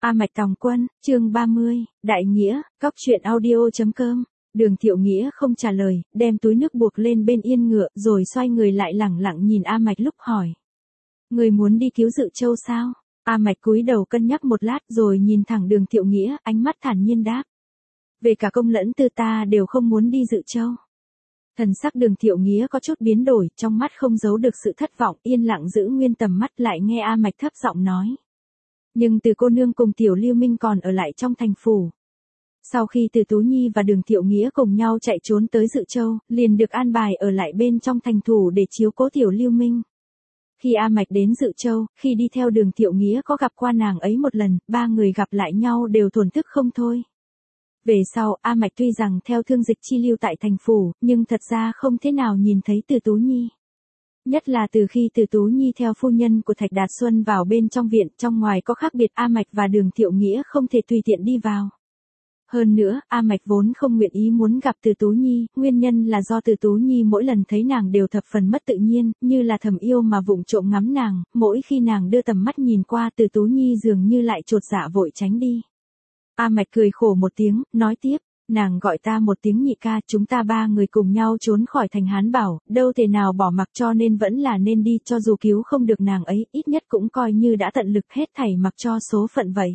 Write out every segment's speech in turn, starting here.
A Mạch Tòng Quân, chương 30, Đại Nghĩa, Cóc truyện audio.com. Đường Thiệu Nghĩa không trả lời, đem túi nước buộc lên bên yên ngựa, rồi xoay người lại lẳng lặng nhìn A Mạch lúc hỏi. Người muốn đi cứu Dự Châu sao? A Mạch cúi đầu cân nhắc một lát rồi nhìn thẳng Đường Thiệu Nghĩa, ánh mắt thản nhiên đáp. Về cả công lẫn tư ta đều không muốn đi Dự Châu. Thần sắc Đường Thiệu Nghĩa có chút biến đổi, trong mắt không giấu được sự thất vọng, yên lặng giữ nguyên tầm mắt lại nghe A Mạch thấp giọng nói. Nhưng Từ cô nương cùng Tiểu Lưu Minh còn ở lại trong thành phủ. Sau khi Từ Tú Nhi và Đường Thiệu Nghĩa cùng nhau chạy trốn tới Dự Châu, liền được an bài ở lại bên trong thành thủ để chiếu cố Tiểu Lưu Minh. Khi A Mạch đến Dự Châu, khi đi theo Đường Thiệu Nghĩa có gặp qua nàng ấy một lần, ba người gặp lại nhau đều thổn thức không thôi. Về sau, A Mạch tuy rằng theo Thương Dịch chi lưu tại thành phủ, nhưng thật ra không thế nào nhìn thấy Từ Tú Nhi. Nhất là từ khi Từ Tú Nhi theo phu nhân của Thạch Đạt Xuân vào bên trong viện, trong ngoài có khác biệt, A Mạch và Đường Thiệu Nghĩa không thể tùy tiện đi vào. Hơn nữa, A Mạch vốn không nguyện ý muốn gặp Từ Tú Nhi, nguyên nhân là do Từ Tú Nhi mỗi lần thấy nàng đều thập phần mất tự nhiên, như là thầm yêu mà vụng trộm ngắm nàng, mỗi khi nàng đưa tầm mắt nhìn qua Từ Tú Nhi dường như lại chột dạ vội tránh đi. A Mạch cười khổ một tiếng, nói tiếp. Nàng gọi ta một tiếng nhị ca, chúng ta ba người cùng nhau trốn khỏi thành Hán Bảo, đâu thể nào bỏ mặc, cho nên vẫn là nên đi, cho dù cứu không được nàng ấy, ít nhất cũng coi như đã tận lực hết thảy mặc cho số phận vậy.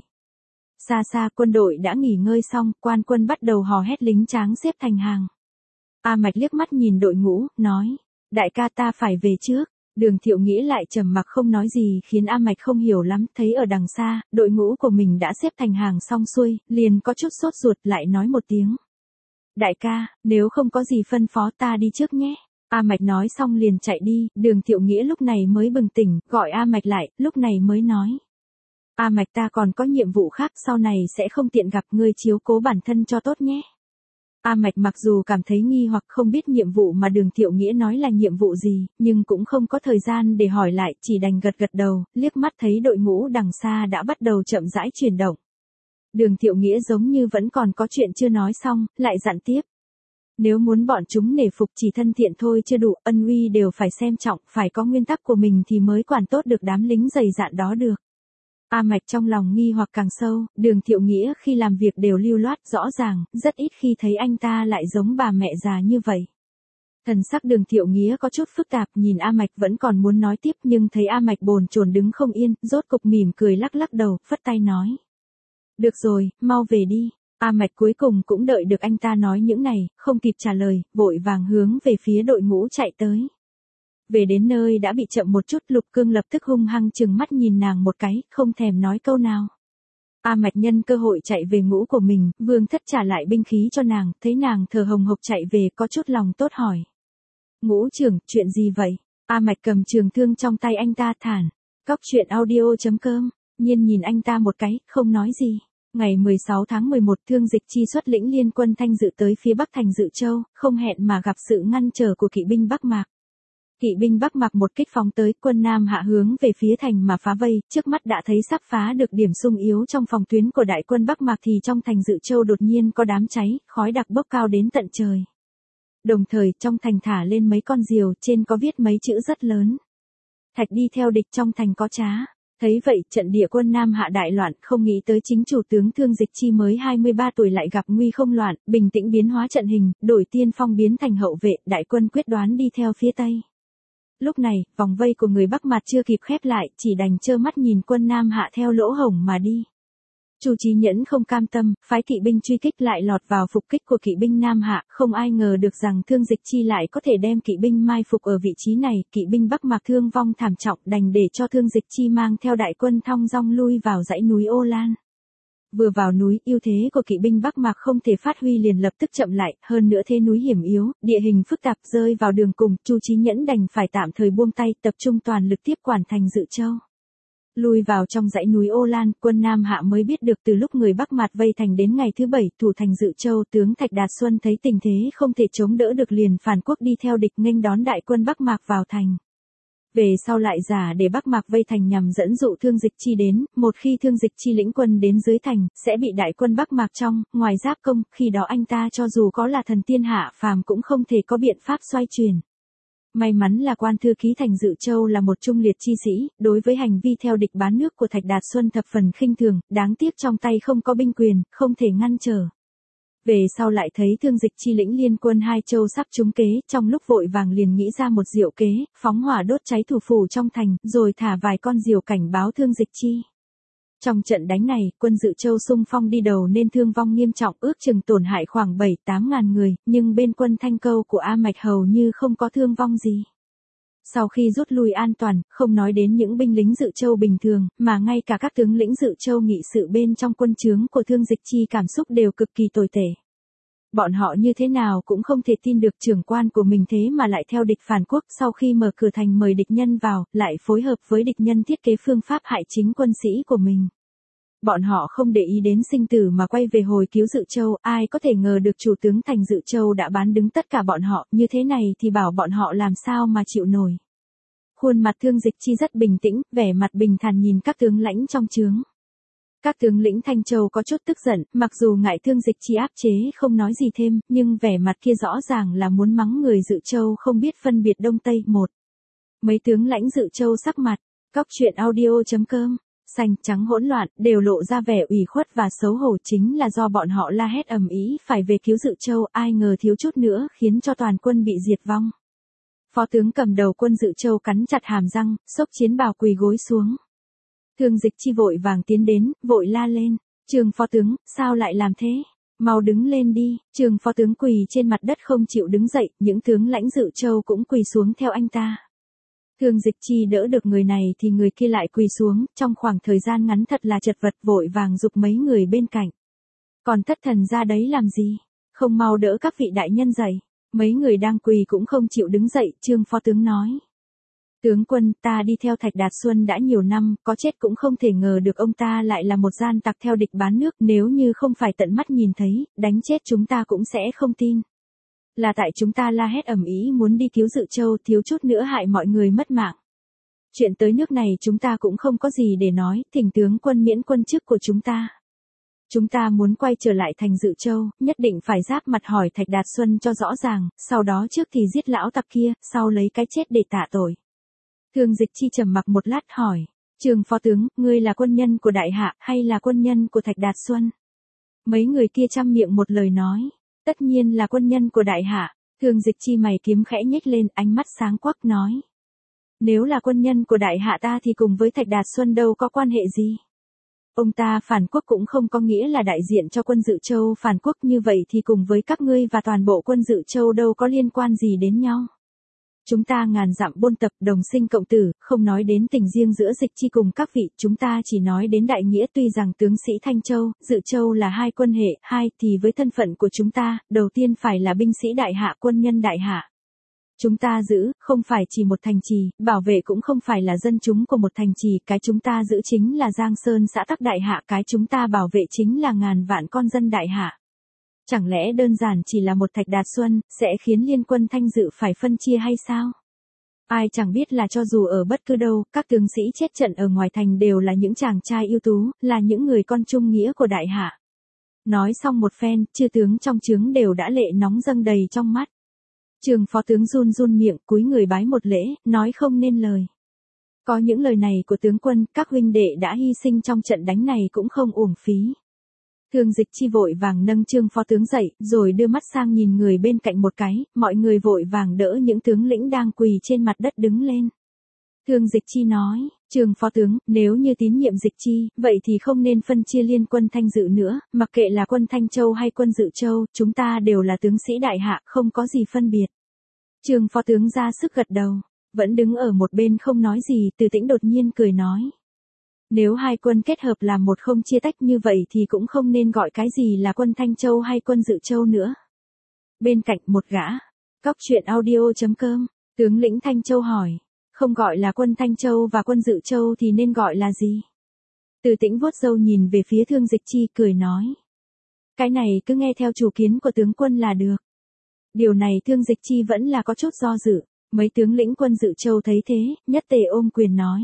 Xa xa quân đội đã nghỉ ngơi xong, quan quân bắt đầu hò hét, lính tráng xếp thành hàng. A Mạch liếc mắt nhìn đội ngũ, nói, đại ca ta phải về trước. Đường Thiệu Nghĩa lại trầm mặc không nói gì, khiến A Mạch không hiểu lắm, thấy ở đằng xa, đội ngũ của mình đã xếp thành hàng xong xuôi, liền có chút sốt ruột, lại nói một tiếng. Đại ca, nếu không có gì phân phó ta đi trước nhé. A Mạch nói xong liền chạy đi, Đường Thiệu Nghĩa lúc này mới bừng tỉnh, gọi A Mạch lại, lúc này mới nói. A Mạch, ta còn có nhiệm vụ khác, sau này sẽ không tiện gặp ngươi, chiếu cố bản thân cho tốt nhé. A Mạch mặc dù cảm thấy nghi hoặc không biết nhiệm vụ mà Đường Thiệu Nghĩa nói là nhiệm vụ gì, nhưng cũng không có thời gian để hỏi lại, chỉ đành gật gật đầu, liếc mắt thấy đội ngũ đằng xa đã bắt đầu chậm rãi chuyển động. Đường Thiệu Nghĩa giống như vẫn còn có chuyện chưa nói xong, lại dặn tiếp. Nếu muốn bọn chúng nể phục chỉ thân thiện thôi chưa đủ, ân uy đều phải xem trọng, phải có nguyên tắc của mình thì mới quản tốt được đám lính dày dạn đó được. A Mạch trong lòng nghi hoặc càng sâu, Đường Thiệu Nghĩa khi làm việc đều lưu loát rõ ràng, rất ít khi thấy anh ta lại giống bà mẹ già như vậy. Thần sắc Đường Thiệu Nghĩa có chút phức tạp, nhìn A Mạch vẫn còn muốn nói tiếp nhưng thấy A Mạch bồn chồn đứng không yên, rốt cục mỉm cười lắc lắc đầu, phất tay nói. Được rồi, mau về đi. A Mạch cuối cùng cũng đợi được anh ta nói những này, không kịp trả lời, vội vàng hướng về phía đội ngũ chạy tới. Về đến nơi đã bị chậm một chút, Lục Cương lập tức hung hăng trừng mắt nhìn nàng một cái, không thèm nói câu nào. A Mạch nhân cơ hội chạy về ngũ của mình, Vương Thất trả lại binh khí cho nàng, thấy nàng thở hồng hộc chạy về có chút lòng tốt hỏi. Ngũ trưởng, chuyện gì vậy? A Mạch cầm trường thương trong tay anh ta thản. Cóc truyện audio.com, nhiên nhìn anh ta một cái, không nói gì. Ngày 16 tháng 11 Thương Dịch chi xuất lĩnh liên quân Thanh Dự tới phía bắc thành Dự Châu, không hẹn mà gặp sự ngăn trở của kỵ binh Bắc Mạc. Kỵ binh Bắc Mạc một kích phóng tới, quân Nam Hạ hướng về phía thành mà phá vây, trước mắt đã thấy sắp phá được điểm xung yếu trong phòng tuyến của đại quân Bắc Mạc thì trong thành Dự Châu đột nhiên có đám cháy, khói đặc bốc cao đến tận trời. Đồng thời trong thành thả lên mấy con diều, trên có viết mấy chữ rất lớn. Thạch đi theo địch, trong thành có trá. Thấy vậy, trận địa quân Nam Hạ đại loạn, không nghĩ tới chính chủ tướng Thương Dịch chi mới 23 tuổi lại gặp nguy không loạn, bình tĩnh biến hóa trận hình, đổi tiên phong biến thành hậu vệ, đại quân quyết đoán đi theo phía Tây. Lúc này, vòng vây của người Bắc Mạc chưa kịp khép lại, chỉ đành trơ mắt nhìn quân Nam Hạ theo lỗ hổng mà đi. Chu Chí Nhẫn không cam tâm, phái kỵ binh truy kích lại lọt vào phục kích của kỵ binh Nam Hạ, không ai ngờ được rằng Thương Dịch chi lại có thể đem kỵ binh mai phục ở vị trí này, kỵ binh Bắc Mạc thương vong thảm trọng, đành để cho Thương Dịch chi mang theo đại quân thong dong lui vào dãy núi Ô Lan. Vừa vào núi, ưu thế của kỵ binh Bắc Mạc không thể phát huy liền lập tức chậm lại, hơn nữa thế núi hiểm yếu, địa hình phức tạp, rơi vào đường cùng, Chu Chí Nhẫn đành phải tạm thời buông tay, tập trung toàn lực tiếp quản thành Dự Châu. Lui vào trong dãy núi Ô Lan, quân Nam Hạ mới biết được từ lúc người Bắc Mạc vây thành đến ngày thứ 7 thủ thành Dự Châu, tướng Thạch Đạt Xuân thấy tình thế không thể chống đỡ được liền phản quốc đi theo địch nghênh đón đại quân Bắc Mạc vào thành. Về sau lại giả để Bắc Mạc vây thành nhằm dẫn dụ Thương Dịch chi đến, một khi Thương Dịch chi lĩnh quân đến dưới thành, sẽ bị đại quân Bắc Mạc trong, ngoài giáp công, khi đó anh ta cho dù có là thần tiên hạ phàm cũng không thể có biện pháp xoay chuyển. May mắn là quan thư ký Thành Dự Châu là một trung liệt chi sĩ, đối với hành vi theo địch bán nước của Thạch Đạt Xuân thập phần khinh thường, đáng tiếc trong tay không có binh quyền, không thể ngăn trở. Về sau lại thấy Thương Dịch Chi lĩnh liên quân hai châu sắp trúng kế, trong lúc vội vàng liền nghĩ ra một diệu kế, phóng hỏa đốt cháy thủ phủ trong thành, rồi thả vài con diều cảnh báo Thương Dịch Chi. Trong trận đánh này, quân Dự Châu xung phong đi đầu nên thương vong nghiêm trọng, ước chừng tổn hại khoảng 7-8 ngàn người, nhưng bên quân Thanh Câu của A Mạch hầu như không có thương vong gì. Sau khi rút lui an toàn, không nói đến những binh lính Dự Châu bình thường, mà ngay cả các tướng lĩnh Dự Châu nghị sự bên trong quân trướng của Thương Dịch Chi cảm xúc đều cực kỳ tồi tệ. Bọn họ như thế nào cũng không thể tin được trưởng quan của mình thế mà lại theo địch phản quốc, sau khi mở cửa thành mời địch nhân vào, lại phối hợp với địch nhân thiết kế phương pháp hại chính quân sĩ của mình. Bọn họ không để ý đến sinh tử mà quay về hồi cứu Dự Châu, ai có thể ngờ được chủ tướng Thành Dự Châu đã bán đứng tất cả bọn họ, như thế này thì bảo bọn họ làm sao mà chịu nổi. Khuôn mặt Thương Dịch Chi rất bình tĩnh, vẻ mặt bình thản nhìn các tướng lãnh trong trướng. Các tướng lĩnh Thanh Châu có chút tức giận, mặc dù ngại Thương Dịch Chi áp chế không nói gì thêm, nhưng vẻ mặt kia rõ ràng là muốn mắng người Dự Châu không biết phân biệt Đông Tây. Một. Mấy tướng lãnh Dự Châu sắc mặt, Cóc Truyện Audio.com, xanh trắng hỗn loạn, đều lộ ra vẻ ủy khuất và xấu hổ, chính là do bọn họ la hét ầm ĩ phải về cứu Dự Châu, ai ngờ thiếu chút nữa khiến cho toàn quân bị diệt vong. Phó tướng cầm đầu quân Dự Châu cắn chặt hàm răng, xốc chiến bào quỳ gối xuống. Thương Dịch Chi vội vàng tiến đến, vội la lên, Trường phó tướng, sao lại làm thế? Mau đứng lên đi. Trường phó tướng quỳ trên mặt đất không chịu đứng dậy, những tướng lãnh Dự Châu cũng quỳ xuống theo anh ta. Thương Dịch Chi đỡ được người này thì người kia lại quỳ xuống, trong khoảng thời gian ngắn thật là chật vật, vội vàng giục mấy người bên cạnh. Còn thất thần ra đấy làm gì? Không mau đỡ các vị đại nhân dậy. Mấy người đang quỳ cũng không chịu đứng dậy, Trương phó tướng nói. Tướng quân, ta đi theo Thạch Đạt Xuân đã nhiều năm, có chết cũng không thể ngờ được ông ta lại là một gian tặc theo địch bán nước, nếu như không phải tận mắt nhìn thấy, đánh chết chúng ta cũng sẽ không tin. Là tại chúng ta la hét ầm ĩ muốn đi cứu Dự Châu, thiếu chút nữa hại mọi người mất mạng. Chuyện tới nước này chúng ta cũng không có gì để nói, thỉnh tướng quân miễn quân chức của chúng ta. Chúng ta muốn quay trở lại thành Dự Châu, nhất định phải giáp mặt hỏi Thạch Đạt Xuân cho rõ ràng, sau đó trước thì giết lão tặc kia, sau lấy cái chết để tạ tội. Thương Dịch Chi trầm mặc một lát hỏi, Trường phó tướng, ngươi là quân nhân của Đại Hạ hay là quân nhân của Thạch Đạt Xuân? Mấy người kia chăm miệng một lời nói, tất nhiên là quân nhân của Đại Hạ. Thương Dịch Chi mày kiếm khẽ nhếch lên, ánh mắt sáng quắc nói. Nếu là quân nhân của Đại Hạ ta thì cùng với Thạch Đạt Xuân đâu có quan hệ gì. Ông ta phản quốc cũng không có nghĩa là đại diện cho quân Dự Châu phản quốc, như vậy thì cùng với các ngươi và toàn bộ quân Dự Châu đâu có liên quan gì đến nhau. Chúng ta ngàn dặm buôn tập, đồng sinh cộng tử, không nói đến tình riêng giữa Dịch Chi cùng các vị, chúng ta chỉ nói đến đại nghĩa. Tuy rằng tướng sĩ Thanh Châu, Dự Châu là hai quân hệ, hai thì với thân phận của chúng ta, đầu tiên phải là binh sĩ Đại Hạ, quân nhân Đại Hạ. Chúng ta giữ, không phải chỉ một thành trì, bảo vệ cũng không phải là dân chúng của một thành trì, cái chúng ta giữ chính là Giang Sơn xã tắc Đại Hạ, cái chúng ta bảo vệ chính là ngàn vạn con dân Đại Hạ. Chẳng lẽ đơn giản chỉ là một Thạch Đạt Xuân, sẽ khiến liên quân Thanh Dự phải phân chia hay sao? Ai chẳng biết là cho dù ở bất cứ đâu, các tướng sĩ chết trận ở ngoài thành đều là những chàng trai ưu tú, là những người con trung nghĩa của Đại Hạ. Nói xong một phen, chư tướng trong trướng đều đã lệ nóng dâng đầy trong mắt. Trường phó tướng run run miệng, cúi người bái một lễ, nói không nên lời. Có những lời này của tướng quân, các huynh đệ đã hy sinh trong trận đánh này cũng không uổng phí. Thương Dịch Chi vội vàng nâng Trương phó tướng dậy, rồi đưa mắt sang nhìn người bên cạnh một cái, mọi người vội vàng đỡ những tướng lĩnh đang quỳ trên mặt đất đứng lên. Thương Dịch Chi nói, Trương phó tướng, nếu như tín nhiệm Dịch Chi, vậy thì không nên phân chia liên quân Thanh Dự nữa, mặc kệ là quân Thanh Châu hay quân Dự Châu, chúng ta đều là tướng sĩ Đại Hạ, không có gì phân biệt. Trương phó tướng ra sức gật đầu, vẫn đứng ở một bên không nói gì, Từ Tĩnh đột nhiên cười nói. Nếu hai quân kết hợp làm một không chia tách như vậy thì cũng không nên gọi cái gì là quân Thanh Châu hay quân Dự Châu nữa. Bên cạnh một gã, Cóc Truyện Audio.com, tướng lĩnh Thanh Châu hỏi, không gọi là quân Thanh Châu và quân Dự Châu thì nên gọi là gì? Từ Tĩnh vuốt râu nhìn về phía Thương Dịch Chi cười nói. Cái này cứ nghe theo chủ kiến của tướng quân là được. Điều này Thương Dịch Chi vẫn là có chút do dự, mấy tướng lĩnh quân Dự Châu thấy thế, nhất tề ôm quyền nói.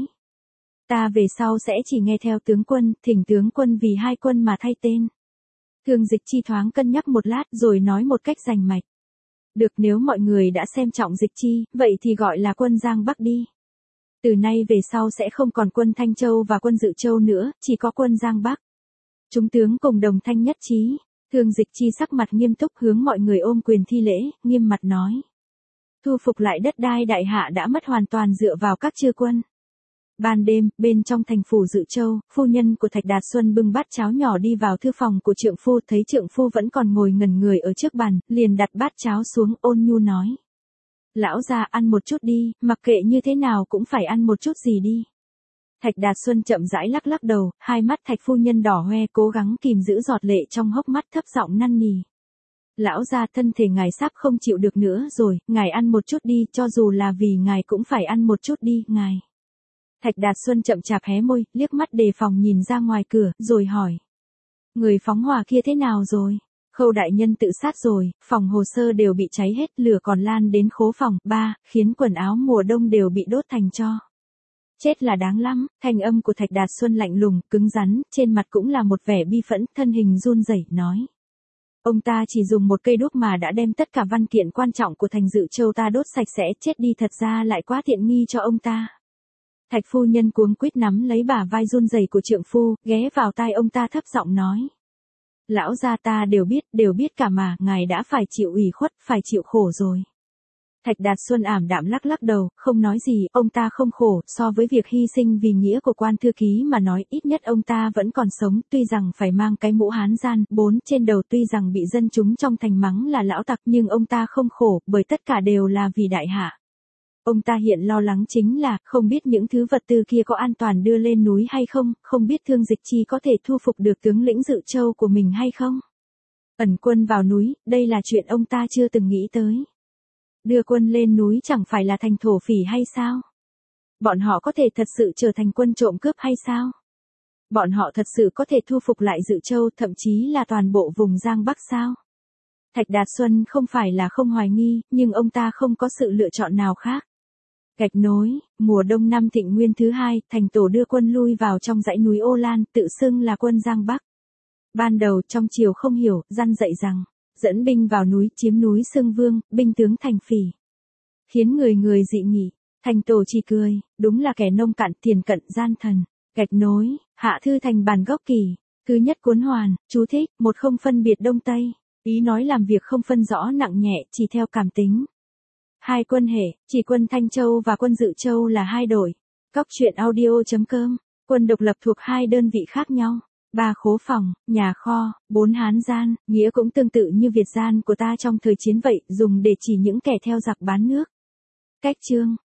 Ta về sau sẽ chỉ nghe theo tướng quân, thỉnh tướng quân vì hai quân mà thay tên. Thương Dịch Chi thoáng cân nhắc một lát rồi nói một cách rành mạch. Được, nếu mọi người đã xem trọng Dịch Chi, vậy thì gọi là quân Giang Bắc đi. Từ nay về sau sẽ không còn quân Thanh Châu và quân Dự Châu nữa, chỉ có quân Giang Bắc. Chúng tướng cùng đồng thanh nhất trí. Thương Dịch Chi sắc mặt nghiêm túc hướng mọi người ôm quyền thi lễ, nghiêm mặt nói. Thu phục lại đất đai đại hạ đã mất hoàn toàn dựa vào các chư quân. Ban đêm, bên trong thành phủ Dự Châu, phu nhân của Thạch Đạt Xuân bưng bát cháo nhỏ đi vào thư phòng của trượng phu, thấy trượng phu vẫn còn ngồi ngẩn người ở trước bàn, liền đặt bát cháo xuống, ôn nhu nói. Lão gia ăn một chút đi, mặc kệ như thế nào cũng phải ăn một chút gì đi. Thạch Đạt Xuân chậm rãi lắc lắc đầu, hai mắt Thạch phu nhân đỏ hoe cố gắng kìm giữ giọt lệ trong hốc mắt, thấp giọng năn nỉ. Lão gia, thân thể ngài sắp không chịu được nữa rồi, ngài ăn một chút đi, cho dù là vì ngài cũng phải ăn một chút đi, ngài. Thạch Đạt Xuân chậm chạp hé môi, liếc mắt đề phòng nhìn ra ngoài cửa, rồi hỏi. Người phóng hỏa kia thế nào rồi? Khâu đại nhân tự sát rồi, phòng hồ sơ đều bị cháy hết, lửa còn lan đến khố phòng, khiến quần áo mùa đông đều bị đốt thành tro. Chết là đáng lắm, thanh âm của Thạch Đạt Xuân lạnh lùng, cứng rắn, trên mặt cũng là một vẻ bi phẫn, thân hình run rẩy nói. Ông ta chỉ dùng một cây đuốc mà đã đem tất cả văn kiện quan trọng của thành Dự Châu ta đốt sạch sẽ, chết đi thật ra lại quá tiện nghi cho ông ta. Thạch phu nhân cuống quýt nắm lấy bả vai run rẩy của trượng phu, ghé vào tai ông ta thấp giọng nói. Lão gia, ta đều biết cả mà, ngài đã phải chịu ủy khuất, phải chịu khổ rồi. Thạch Đạt Xuân ảm đạm lắc lắc đầu, không nói gì, ông ta không khổ, so với việc hy sinh vì nghĩa của quan thư ký mà nói, ít nhất ông ta vẫn còn sống, tuy rằng phải mang cái mũ hán gian, trên đầu, tuy rằng bị dân chúng trong thành mắng là lão tặc, nhưng ông ta không khổ, bởi tất cả đều là vì đại hạ. Ông ta hiện lo lắng chính là, không biết những thứ vật tư kia có an toàn đưa lên núi hay không, không biết Thương Dịch Chi có thể thu phục được tướng lĩnh Dự Châu của mình hay không. Ẩn quân vào núi, đây là chuyện ông ta chưa từng nghĩ tới. Đưa quân lên núi chẳng phải là thành thổ phỉ hay sao? Bọn họ có thể thật sự trở thành quân trộm cướp hay sao? Bọn họ thật sự có thể thu phục lại Dự Châu, thậm chí là toàn bộ vùng Giang Bắc sao? Thạch Đạt Xuân không phải là không hoài nghi, nhưng ông ta không có sự lựa chọn nào khác. Gạch nối, mùa đông năm Thịnh Nguyên thứ 2, thành tổ đưa quân lui vào trong dãy núi Ô Lan, tự xưng là quân Giang Bắc. Ban đầu trong triều không hiểu, răn dạy rằng, dẫn binh vào núi, chiếm núi Xương Vương, binh tướng thành phỉ. Khiến người dị nghị, thành tổ chỉ cười, đúng là kẻ nông cạn, tiền cận, gian thần. Gạch nối, hạ thư thành bản gốc kỳ, thứ nhất cuốn hoàn, chú thích, một không phân biệt đông tây, ý nói làm việc không phân rõ nặng nhẹ, chỉ theo cảm tính. Hai quân hệ, chỉ quân Thanh Châu và quân Dự Châu là hai đội. Cóc truyện audio.com, quân độc lập thuộc hai đơn vị khác nhau. 3 khố phòng, nhà kho, 4 hán gian, nghĩa cũng tương tự như Việt gian của ta trong thời chiến vậy, dùng để chỉ những kẻ theo giặc bán nước. Cách chương